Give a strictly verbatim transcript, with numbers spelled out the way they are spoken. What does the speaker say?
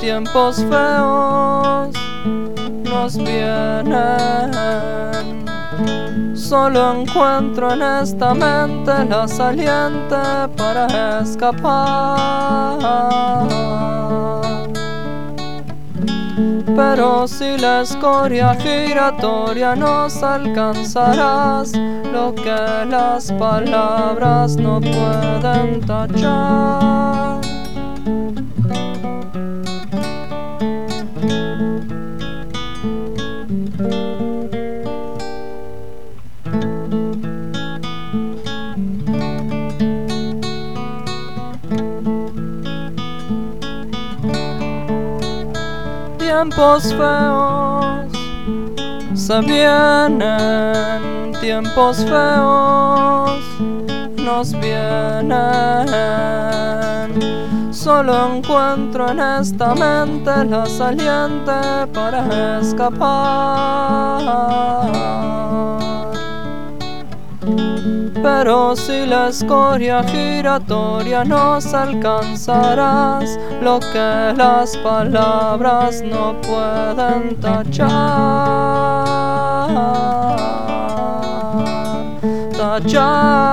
tiempos feos nos vienen. Solo encuentro en esta mente la saliente para escapar. Pero si la escoria giratoria nos alcanzarás, lo que las palabras no pueden tachar. Tiempos feos se vienen, tiempos feos nos vienen. Solo encuentro en esta mente la saliente para escapar. Pero si la escoria giratoria nos alcanzarás, lo que las palabras no pueden tachar, tachar.